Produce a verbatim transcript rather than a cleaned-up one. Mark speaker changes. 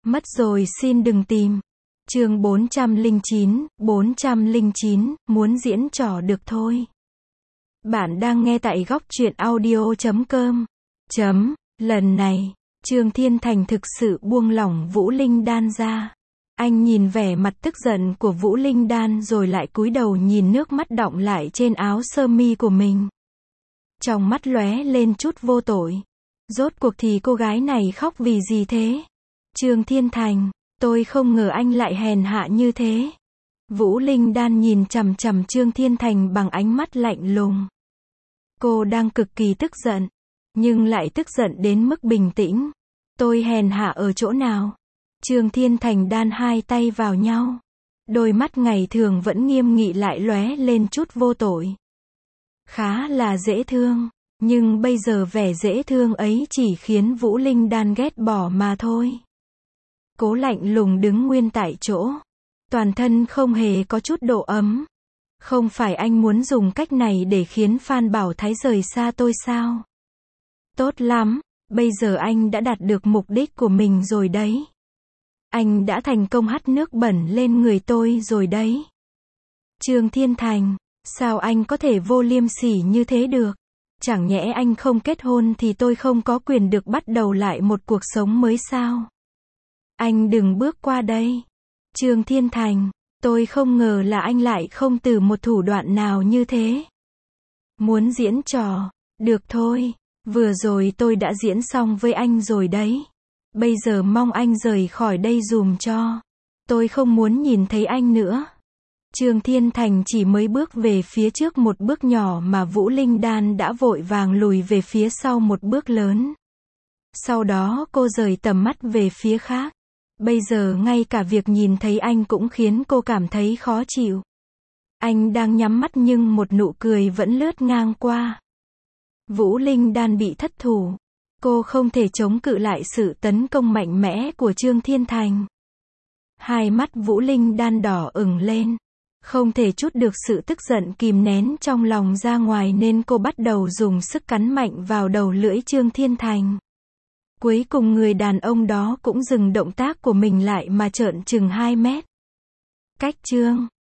Speaker 1: Mất rồi xin đừng tìm. Chương bốn trăm lẻ chín, bốn trăm lẻ chín, muốn diễn trò được thôi. Bạn đang nghe tại góc truyện audio chấm com. Chấm, lần này, Trương Thiên Thành thực sự buông lỏng Vũ Linh Đan ra. Anh nhìn vẻ mặt tức giận của Vũ Linh Đan rồi lại cúi đầu nhìn nước mắt đọng lại trên áo sơ mi của mình. Trong mắt lóe lên chút vô tội. Rốt cuộc thì cô gái này khóc vì gì thế? Trương Thiên Thành, tôi không ngờ anh lại hèn hạ như thế. Vũ Linh Đan nhìn chằm chằm Trương Thiên Thành bằng ánh mắt lạnh lùng. Cô đang cực kỳ tức giận, nhưng lại tức giận đến mức bình tĩnh. Tôi hèn hạ ở chỗ nào? Trương Thiên Thành đan hai tay vào nhau. Đôi mắt ngày thường vẫn nghiêm nghị lại lóe lên chút vô tội. Khá là dễ thương, nhưng bây giờ vẻ dễ thương ấy chỉ khiến Vũ Linh Đan ghét bỏ mà thôi. Cố lạnh lùng đứng nguyên tại chỗ. Toàn thân không hề có chút độ ấm. Không phải anh muốn dùng cách này để khiến Phan Bảo Thái rời xa tôi sao? Tốt lắm, bây giờ anh đã đạt được mục đích của mình rồi đấy. Anh đã thành công hắt nước bẩn lên người tôi rồi đấy. Trương Thiên Thành, sao anh có thể vô liêm sỉ như thế được? Chẳng nhẽ anh không kết hôn thì tôi không có quyền được bắt đầu lại một cuộc sống mới sao? Anh đừng bước qua đây. Trương Thiên Thành, tôi không ngờ là anh lại không từ một thủ đoạn nào như thế. Muốn diễn trò, được thôi, vừa rồi tôi đã diễn xong với anh rồi đấy. Bây giờ mong anh rời khỏi đây dùm cho. Tôi không muốn nhìn thấy anh nữa. Trương Thiên Thành chỉ mới bước về phía trước một bước nhỏ mà Vũ Linh Đan đã vội vàng lùi về phía sau một bước lớn. Sau đó cô rời tầm mắt về phía khác. Bây giờ ngay cả việc nhìn thấy anh cũng khiến cô cảm thấy khó chịu. Anh đang nhắm mắt nhưng một nụ cười vẫn lướt ngang qua. Vũ Linh Đan bị thất thủ. Cô không thể chống cự lại sự tấn công mạnh mẽ của Trương Thiên Thành. Hai mắt Vũ Linh Đan đỏ ửng lên. Không thể trút được sự tức giận kìm nén trong lòng ra ngoài nên cô bắt đầu dùng sức cắn mạnh vào đầu lưỡi Trương Thiên Thành. Cuối cùng người đàn ông đó cũng dừng động tác của mình lại mà trợn trừng hai mét. Cách Trương